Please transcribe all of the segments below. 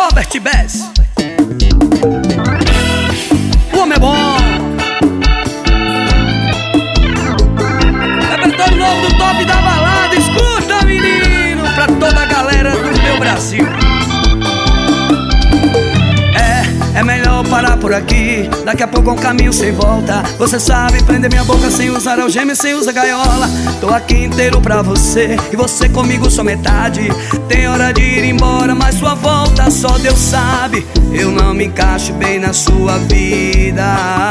Robert Bess. O homem é bom. Repertório novo do top da balada. Escuta, menino, pra toda a galera do meu Brasil. É melhor parar por aqui, daqui a pouco é um caminho sem volta. Você sabe prender minha boca sem usar algema e sem usar gaiola. Tô aqui inteiro pra você e você comigo só metade. Tem hora de ir embora, mas sua volta só Deus sabe. Eu não me encaixo bem na sua vida.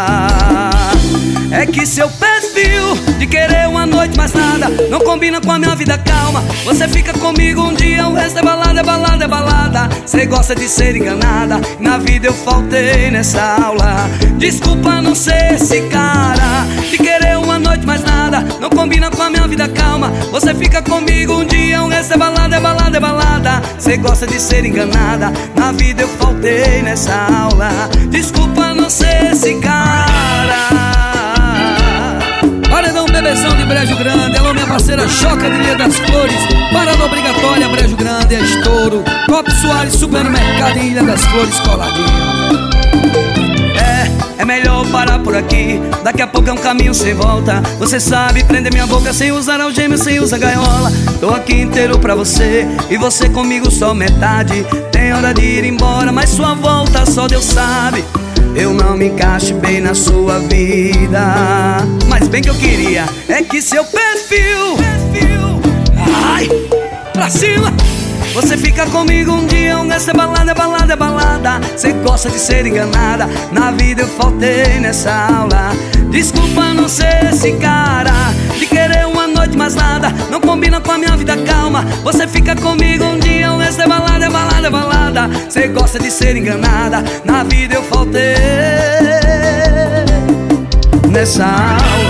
É que seu perfil de querer uma noite mais nada não combina com a minha vida calma. Você fica comigo um dia, o resto é balada, é balada, é balada. Cê gosta de ser enganada, na vida eu faltei nessa aula. Desculpa não ser esse cara de querer uma noite mais nada não combina com a minha vida calma. Você fica comigo um dia, o resto é balada, é balada, é balada. Cê gosta de ser enganada, na vida eu faltei nessa aula. Desculpa não ser esse cara. Paredão Bebezão de Brejo Grande. Alô, minha parceira Choca de Ilha das Flores. Parada obrigatória, Brejo Grande, é estouro. Cop Soares, supermercado em Ilha das Flores, coladinho. É melhor parar por aqui, daqui a pouco é um caminho sem volta. Você sabe prender minha boca sem usar algema, sem usar gaiola. Tô aqui inteiro pra você e você comigo só metade. Tem hora de ir embora, mas sua volta só Deus sabe. Eu não me encaixo bem na sua vida, mas bem que eu queria é que seu perfil, ai, pra cima. Você fica comigo um dia, um resto é balada, é balada, é balada. Cê gosta de ser enganada, na vida eu faltei nessa aula. Desculpa não ser esse cara de querer uma noite mais nada não combina com a minha vida calma. Você fica comigo um dia, um resto é balada, é balada, é balada. Cê gosta de ser enganada, na vida eu faltei nessa aula.